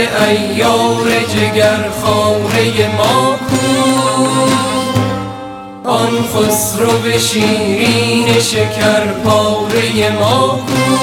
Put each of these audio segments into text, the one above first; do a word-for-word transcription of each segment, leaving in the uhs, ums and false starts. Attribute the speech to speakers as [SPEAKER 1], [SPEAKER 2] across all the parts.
[SPEAKER 1] عیار جگر خواره ما کو، آن خسرو شیرین شکر پاره ما کو.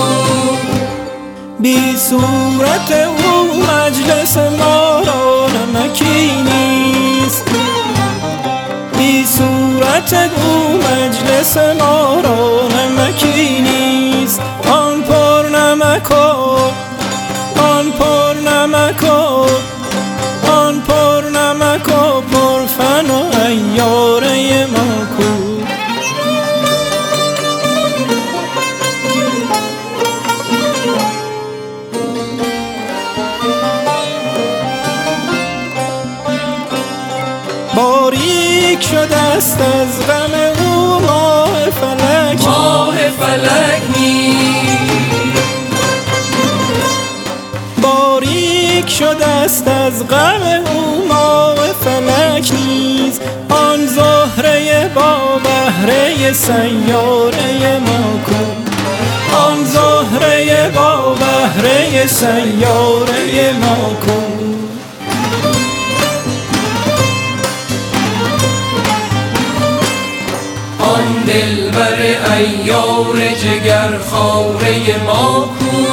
[SPEAKER 2] بی صورت او مجلس ما را نمکی نیست، بی صورت او مجلس ما را نمکی نیست. آن پر نمک و آن پر نمک و آن پر نمک و پر فن و عیاره ما کو. باریک شده است از غم او ماه فلک،
[SPEAKER 1] ماه فلک نیست.
[SPEAKER 2] باریک شده است از غم او ماه فلک نیز. آن زهره با بهره سیاره ما کو، آن زهره با بهره سیاره ما کو.
[SPEAKER 1] آن دلبر عیار جگر خواره ما کو،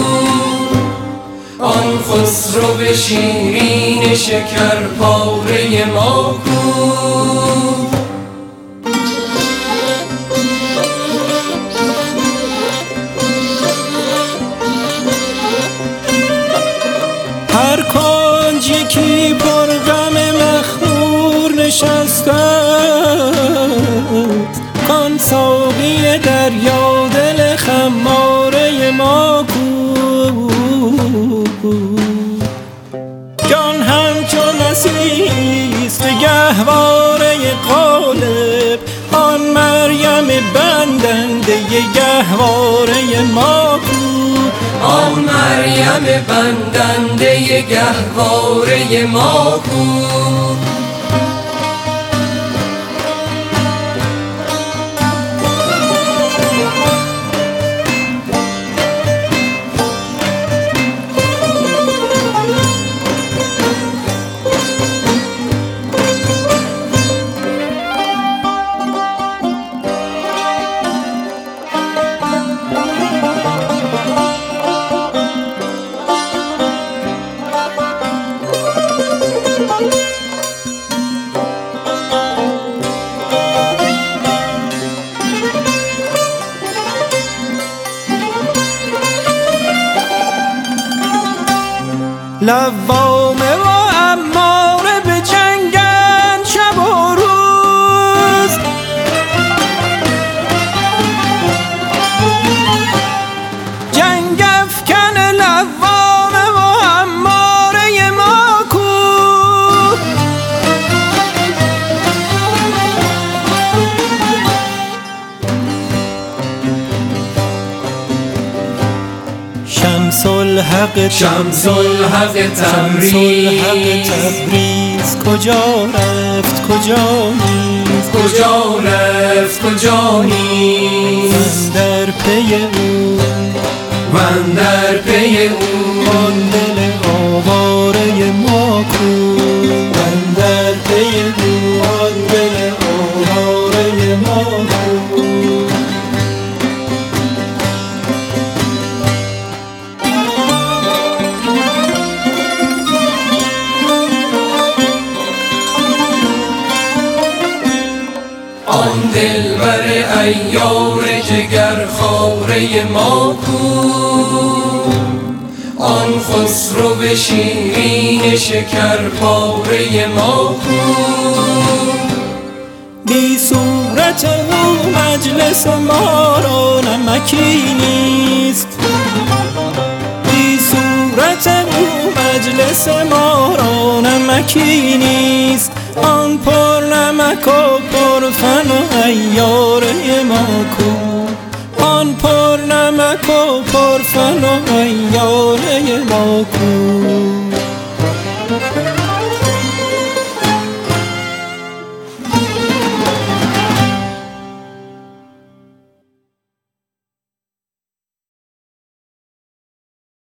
[SPEAKER 1] آن خسرو شیرین شکر پاره ما کو.
[SPEAKER 2] هر کنج یکی پر غم مخمور نشسته، کان ساقی دریا دل خماره ما کو. جان همچون مسیحست گهواره قالب، آن مریم بندنده گهواره ما کو.
[SPEAKER 1] آن مریم بندنده گهواره ما کو.
[SPEAKER 2] لوامه و اماره به جنگن شب و روز، جنگ افکن لوامه و اماره ما کو. شمس الحق
[SPEAKER 1] شمس الحق
[SPEAKER 2] تبریز کجا رفت کجا نیست،
[SPEAKER 1] کجا رفت کجا نیست.
[SPEAKER 2] من در پی او
[SPEAKER 1] من در پی او
[SPEAKER 2] آن دل آواره ما کو. من در پی او آن دل آواره ما کو.
[SPEAKER 1] آن دلبر عیار جگر خواره ما کو، آن خسرو شیرین شکر پاره ما کو.
[SPEAKER 2] بی صورت او مجلس ما را نمکی نیست، بی صورت او مجلس ما را نمکی نیست. آن پر نمک و پر فن و عیاره ما کو، آن پر نمک و پر فن و عیاره ما کو.